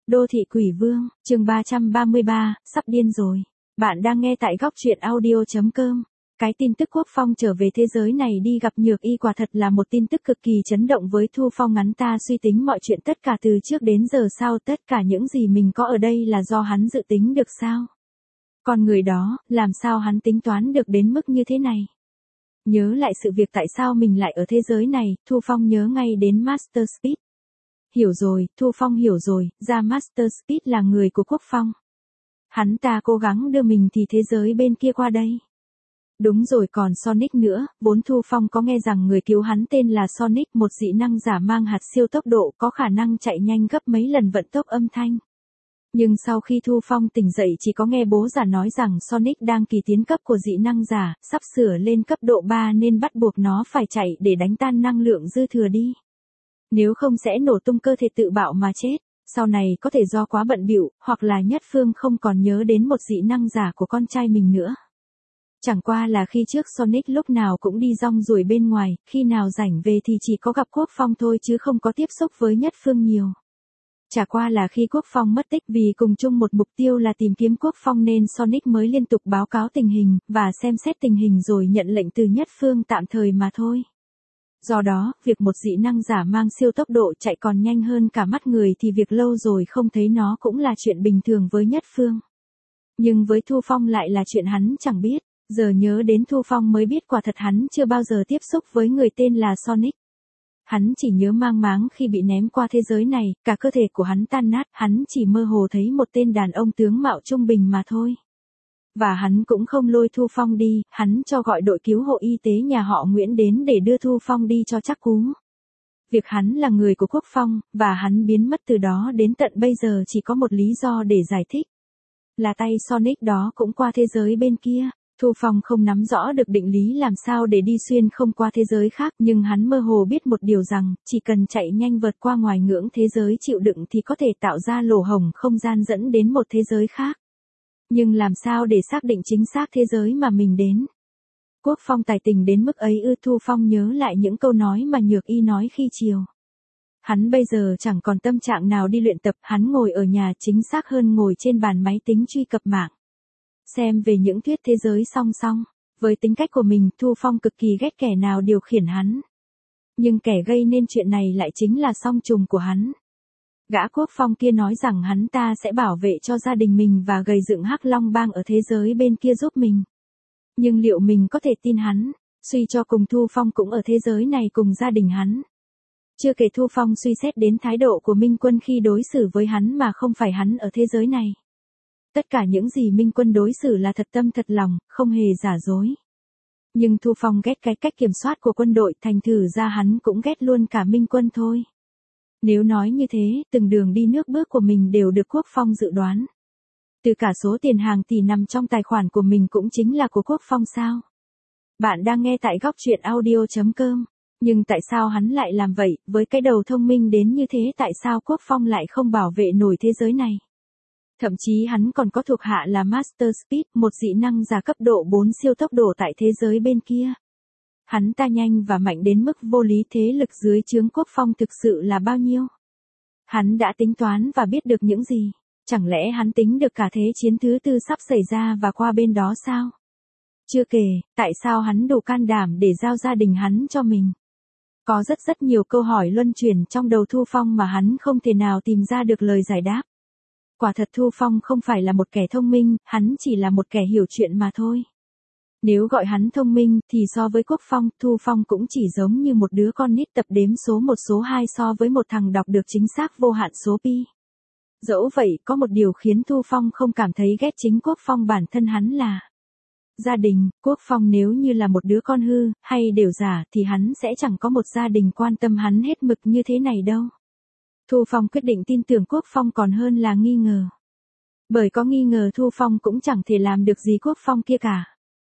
Đô thị quỷ vương, chương 333, sắp điên rồi. Bạn đang nghe tại góc truyện audio.com. Cái tin tức Quốc Phong trở về thế giới này đi gặp Nhược Y quả thật là một tin tức cực kỳ chấn động với Thu Phong. Ngắn ta suy tính mọi chuyện tất cả từ trước đến giờ sau, tất cả những gì mình có ở đây là do hắn dự tính được sao? Con người đó, làm sao hắn tính toán được đến mức như thế này? Nhớ lại sự việc tại sao mình lại ở thế giới này, Thu Phong nhớ ngay đến Master Speed. Hiểu rồi, Thu Phong hiểu rồi, ra Master Speed là người của Quốc Phong. Hắn ta cố gắng đưa mình thì thế giới bên kia qua đây. Đúng rồi, còn Sonic nữa, vốn Thu Phong có nghe rằng người cứu hắn tên là Sonic, một dị năng giả mang hạt siêu tốc độ có khả năng chạy nhanh gấp mấy lần vận tốc âm thanh. Nhưng sau khi Thu Phong tỉnh dậy chỉ có nghe bố già nói rằng Sonic đang kỳ tiến cấp của dị năng giả, sắp sửa lên cấp độ 3 nên bắt buộc nó phải chạy để đánh tan năng lượng dư thừa đi. Nếu không sẽ nổ tung cơ thể tự bạo mà chết, sau này có thể do quá bận bịu, hoặc là Nhất Phương không còn nhớ đến một dị năng giả của con trai mình nữa. Chẳng qua là khi trước Sonic lúc nào cũng đi rong ruổi bên ngoài, khi nào rảnh về thì chỉ có gặp Quốc Phong thôi chứ không có tiếp xúc với Nhất Phương nhiều. Chả qua là khi Quốc Phong mất tích vì cùng chung một mục tiêu là tìm kiếm Quốc Phong nên Sonic mới liên tục báo cáo tình hình, và xem xét tình hình rồi nhận lệnh từ Nhất Phương tạm thời mà thôi. Do đó, việc một dị năng giả mang siêu tốc độ chạy còn nhanh hơn cả mắt người thì việc lâu rồi không thấy nó cũng là chuyện bình thường với Nhất Phương. Nhưng với Thu Phong lại là chuyện hắn chẳng biết, giờ nhớ đến Thu Phong mới biết quả thật hắn chưa bao giờ tiếp xúc với người tên là Sonic. Hắn chỉ nhớ mang máng khi bị ném qua thế giới này, cả cơ thể của hắn tan nát, hắn chỉ mơ hồ thấy một tên đàn ông tướng mạo trung bình mà thôi. Và hắn cũng không lôi Thu Phong đi, hắn cho gọi đội cứu hộ y tế nhà họ Nguyễn đến để đưa Thu Phong đi cho chắc cú. Việc hắn là người của Quốc Phong, và hắn biến mất từ đó đến tận bây giờ chỉ có một lý do để giải thích. Là tay Sonic đó cũng qua thế giới bên kia. Thu Phong không nắm rõ được định lý làm sao để đi xuyên không qua thế giới khác, nhưng hắn mơ hồ biết một điều rằng, chỉ cần chạy nhanh vượt qua ngoài ngưỡng thế giới chịu đựng thì có thể tạo ra lỗ hổng không gian dẫn đến một thế giới khác. Nhưng làm sao để xác định chính xác thế giới mà mình đến? Quốc Phong tài tình đến mức ấy ư? Thu Phong nhớ lại những câu nói mà Nhược Y nói khi chiều. Hắn bây giờ chẳng còn tâm trạng nào đi luyện tập, hắn ngồi ở nhà, chính xác hơn ngồi trên bàn máy tính truy cập mạng. Xem về những thuyết thế giới song song. Với tính cách của mình, Thu Phong cực kỳ ghét kẻ nào điều khiển hắn. Nhưng kẻ gây nên chuyện này lại chính là song trùng của hắn. Gã Quốc Phong kia nói rằng hắn ta sẽ bảo vệ cho gia đình mình và gây dựng Hắc Long Bang ở thế giới bên kia giúp mình. Nhưng liệu mình có thể tin hắn? Suy cho cùng Thu Phong cũng ở thế giới này cùng gia đình hắn. Chưa kể Thu Phong suy xét đến thái độ của Minh Quân khi đối xử với hắn mà không phải hắn ở thế giới này. Tất cả những gì Minh Quân đối xử là thật tâm thật lòng, không hề giả dối. Nhưng Thu Phong ghét cái cách kiểm soát của quân đội, thành thử ra hắn cũng ghét luôn cả Minh Quân thôi. Nếu nói như thế, từng đường đi nước bước của mình đều được Quốc Phong dự đoán. Từ cả số tiền hàng tỷ nằm trong tài khoản của mình cũng chính là của Quốc Phong sao? Bạn đang nghe tại góc truyện audio.com. Nhưng tại sao hắn lại làm vậy, với cái đầu thông minh đến như thế tại sao Quốc Phong lại không bảo vệ nổi thế giới này? Thậm chí hắn còn có thuộc hạ là Master Speed, một dị năng giả cấp độ 4 siêu tốc độ tại thế giới bên kia. Hắn ta nhanh và mạnh đến mức vô lý, thế lực dưới trướng Quốc Phong thực sự là bao nhiêu? Hắn đã tính toán và biết được những gì? Chẳng lẽ hắn tính được cả thế chiến thứ tư sắp xảy ra và qua bên đó sao? Chưa kể, tại sao hắn đủ can đảm để giao gia đình hắn cho mình? Có rất nhiều câu hỏi luân chuyển trong đầu Thu Phong mà hắn không thể nào tìm ra được lời giải đáp. Quả thật Thu Phong không phải là một kẻ thông minh, hắn chỉ là một kẻ hiểu chuyện mà thôi. Nếu gọi hắn thông minh, thì so với Quốc Phong, Thu Phong cũng chỉ giống như một đứa con nít tập đếm số 1 số 2 so với một thằng đọc được chính xác vô hạn số pi. Dẫu vậy, có một điều khiến Thu Phong không cảm thấy ghét chính Quốc Phong bản thân hắn là gia đình. Quốc Phong nếu như là một đứa con hư, hay đều giả, thì hắn sẽ chẳng có một gia đình quan tâm hắn hết mực như thế này đâu. Thu Phong quyết định tin tưởng Quốc Phong còn hơn là nghi ngờ. Bởi có nghi ngờ Thu Phong cũng chẳng thể làm được gì Quốc Phong kia cả.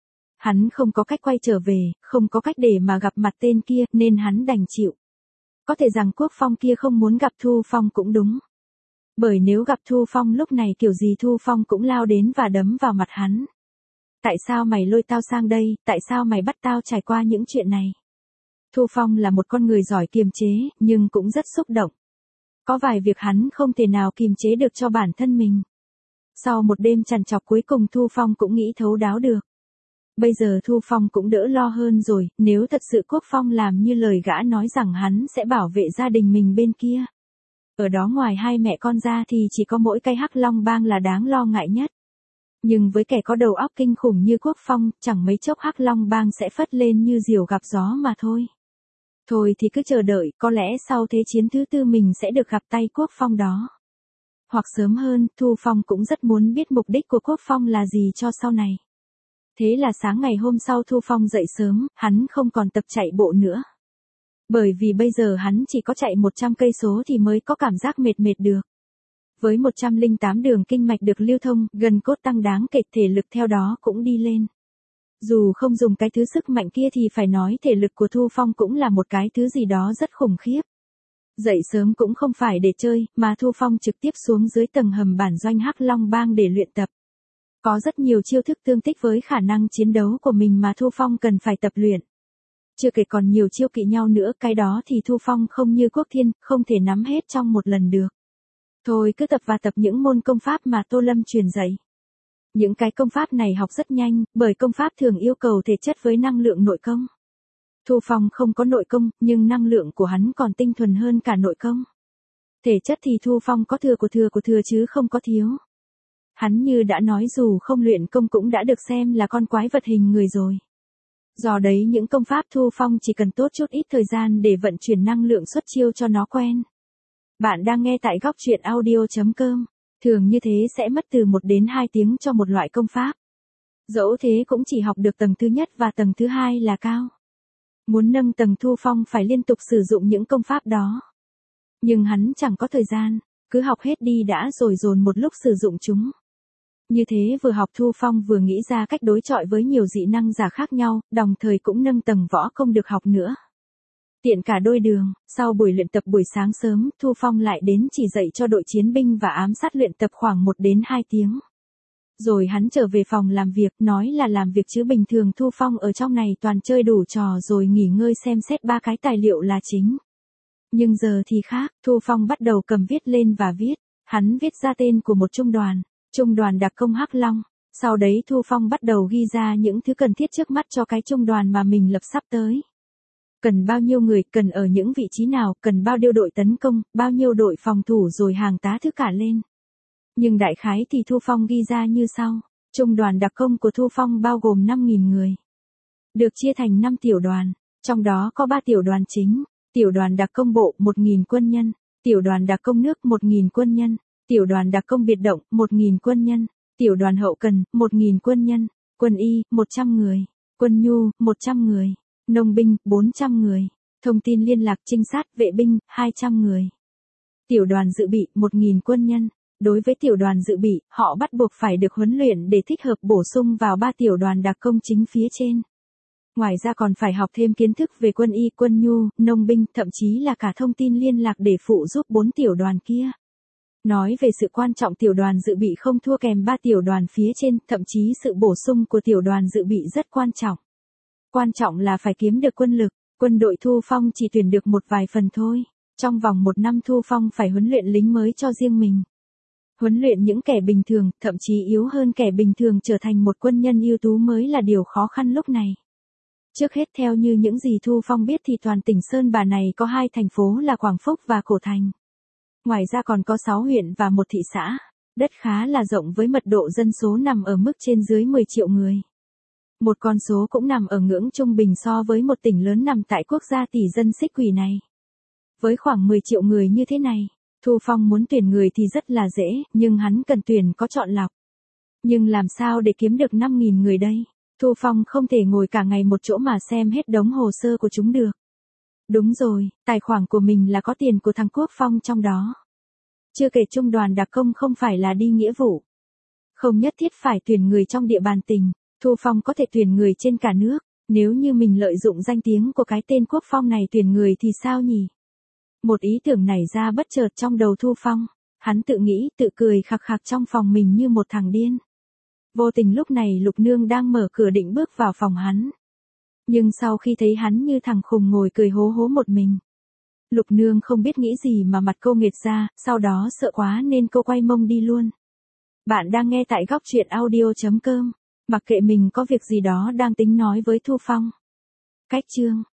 Hắn không có cách quay trở về, không có cách để mà gặp mặt tên kia, nên hắn đành chịu. Có thể rằng Quốc Phong kia không muốn gặp Thu Phong cũng đúng. Bởi nếu gặp Thu Phong lúc này kiểu gì Thu Phong cũng lao đến và đấm vào mặt hắn. Tại sao mày lôi tao sang đây, tại sao mày bắt tao trải qua những chuyện này? Thu Phong là một con người giỏi kiềm chế, nhưng cũng rất xúc động. Có vài việc hắn không thể nào kìm chế được cho bản thân mình. Sau một đêm trằn trọc cuối cùng Thu Phong cũng nghĩ thấu đáo được. Bây giờ Thu Phong cũng đỡ lo hơn rồi, nếu thật sự Quốc Phong làm như lời gã nói rằng hắn sẽ bảo vệ gia đình mình bên kia. Ở đó ngoài hai mẹ con ra thì chỉ có mỗi cái Hắc Long Bang là đáng lo ngại nhất. Nhưng với kẻ có đầu óc kinh khủng như Quốc Phong, chẳng mấy chốc Hắc Long Bang sẽ phất lên như diều gặp gió mà thôi. Thôi thì cứ chờ đợi, có lẽ sau thế chiến thứ tư mình sẽ được gặp tay Quốc Phong đó. Hoặc sớm hơn, Thu Phong cũng rất muốn biết mục đích của Quốc Phong là gì cho sau này. Thế là sáng ngày hôm sau Thu Phong dậy sớm, hắn không còn tập chạy bộ nữa. Bởi vì bây giờ hắn chỉ có chạy 100 cây số thì mới có cảm giác mệt được. Với 108 đường kinh mạch được lưu thông, gần cốt tăng đáng kể, thể lực theo đó cũng đi lên. Dù không dùng cái thứ sức mạnh kia thì phải nói thể lực của Thu Phong cũng là một cái thứ gì đó rất khủng khiếp. Dậy sớm cũng không phải để chơi, mà Thu Phong trực tiếp xuống dưới tầng hầm bản doanh Hắc Long Bang để luyện tập. Có rất nhiều chiêu thức tương thích với khả năng chiến đấu của mình mà Thu Phong cần phải tập luyện. Chưa kể còn nhiều chiêu kỵ nhau nữa, cái đó thì Thu Phong không như Quốc Thiên, không thể nắm hết trong một lần được. Thôi cứ tập và tập những môn công pháp mà Tô Lâm truyền dạy. Những cái công pháp này học rất nhanh, bởi công pháp thường yêu cầu thể chất với năng lượng nội công. Thu Phong không có nội công, nhưng năng lượng của hắn còn tinh thuần hơn cả nội công. Thể chất thì Thu Phong có thừa của thừa chứ không có thiếu. Hắn như đã nói dù không luyện công cũng đã được xem là con quái vật hình người rồi. Do đấy những công pháp Thu Phong chỉ cần tốt chút ít thời gian để vận chuyển năng lượng xuất chiêu cho nó quen. Bạn đang nghe tại góc truyện audio.com. Thường như thế sẽ mất từ 1 đến 2 tiếng cho một loại công pháp. Dẫu thế cũng chỉ học được tầng thứ nhất và tầng thứ hai là cao. Muốn nâng tầng Thu Phong phải liên tục sử dụng những công pháp đó. Nhưng hắn chẳng có thời gian, cứ học hết đi đã rồi dồn một lúc sử dụng chúng. Như thế vừa học Thu Phong vừa nghĩ ra cách đối chọi với nhiều dị năng giả khác nhau, đồng thời cũng nâng tầng võ công được học nữa. Tiện cả đôi đường, sau buổi luyện tập buổi sáng sớm, Thu Phong lại đến chỉ dạy cho đội chiến binh và ám sát luyện tập khoảng 1 đến 2 tiếng. Rồi hắn trở về phòng làm việc, nói là làm việc chứ bình thường Thu Phong ở trong này toàn chơi đủ trò rồi nghỉ ngơi xem xét 3 cái tài liệu là chính. Nhưng giờ thì khác, Thu Phong bắt đầu cầm viết lên và viết, hắn viết ra tên của một trung đoàn đặc công Hắc Long. Sau đấy Thu Phong bắt đầu ghi ra những thứ cần thiết trước mắt cho cái trung đoàn mà mình lập sắp tới. Cần bao nhiêu người, cần ở những vị trí nào, cần bao nhiêu đội tấn công, bao nhiêu đội phòng thủ rồi hàng tá thứ cả lên. Nhưng đại khái thì Thu Phong ghi ra như sau. Trung đoàn đặc công của Thu Phong bao gồm 5.000 người. Được chia thành 5 tiểu đoàn, trong đó có 3 tiểu đoàn chính. Tiểu đoàn đặc công bộ 1.000 quân nhân, tiểu đoàn đặc công nước 1.000 quân nhân, tiểu đoàn đặc công biệt động 1.000 quân nhân, tiểu đoàn hậu cần 1.000 quân nhân, quân y 100 người, quân nhu 100 người, nông binh 400 người, thông tin liên lạc trinh sát vệ binh 200 người. Tiểu đoàn dự bị 1.000 quân nhân. Đối với tiểu đoàn dự bị, họ bắt buộc phải được huấn luyện để thích hợp bổ sung vào 3 tiểu đoàn đặc công chính phía trên. Ngoài ra còn phải học thêm kiến thức về quân y, quân nhu, nông binh, thậm chí là cả thông tin liên lạc để phụ giúp 4 tiểu đoàn kia. Nói về sự quan trọng tiểu đoàn dự bị không thua kèm 3 tiểu đoàn phía trên, thậm chí sự bổ sung của tiểu đoàn dự bị rất quan trọng. Quan trọng là phải kiếm được quân lực, quân đội Thu Phong chỉ tuyển được một vài phần thôi. Trong vòng 1 năm Thu Phong phải huấn luyện lính mới cho riêng mình. Huấn luyện những kẻ bình thường, thậm chí yếu hơn kẻ bình thường trở thành một quân nhân ưu tú mới là điều khó khăn lúc này. Trước hết theo như những gì Thu Phong biết thì toàn tỉnh Sơn Bà này có 2 thành phố là Quảng Phúc và Cổ Thành. Ngoài ra còn có 6 huyện và 1 thị xã, đất khá là rộng với mật độ dân số nằm ở mức trên dưới 10 triệu người. Một con số cũng nằm ở ngưỡng trung bình so với một tỉnh lớn nằm tại quốc gia tỷ dân xích quỷ này. Với khoảng 10 triệu người như thế này, Thu Phong muốn tuyển người thì rất là dễ, nhưng hắn cần tuyển có chọn lọc. Nhưng làm sao để kiếm được 5.000 người đây? Thu Phong không thể ngồi cả ngày một chỗ mà xem hết đống hồ sơ của chúng được. Đúng rồi, tài khoản của mình là có tiền của thằng Quốc Phong trong đó. Chưa kể trung đoàn đặc công không phải là đi nghĩa vụ. Không nhất thiết phải tuyển người trong địa bàn tỉnh, Thu Phong có thể tuyển người trên cả nước. Nếu như mình lợi dụng danh tiếng của cái tên Quốc Phong này tuyển người thì sao nhỉ? Một ý tưởng nảy ra bất chợt trong đầu Thu Phong. Hắn tự nghĩ, tự cười khặc khặc trong phòng mình như một thằng điên. Vô tình lúc này Lục Nương đang mở cửa định bước vào phòng hắn. Nhưng sau khi thấy hắn như thằng khùng ngồi cười hố hố một mình, Lục Nương không biết nghĩ gì mà mặt cô nghệt ra, sau đó sợ quá nên cô quay mông đi luôn. Bạn đang nghe tại góc truyện audio.com. Mặc kệ mình có việc gì đó đang tính nói với Thu Phong. Cách chương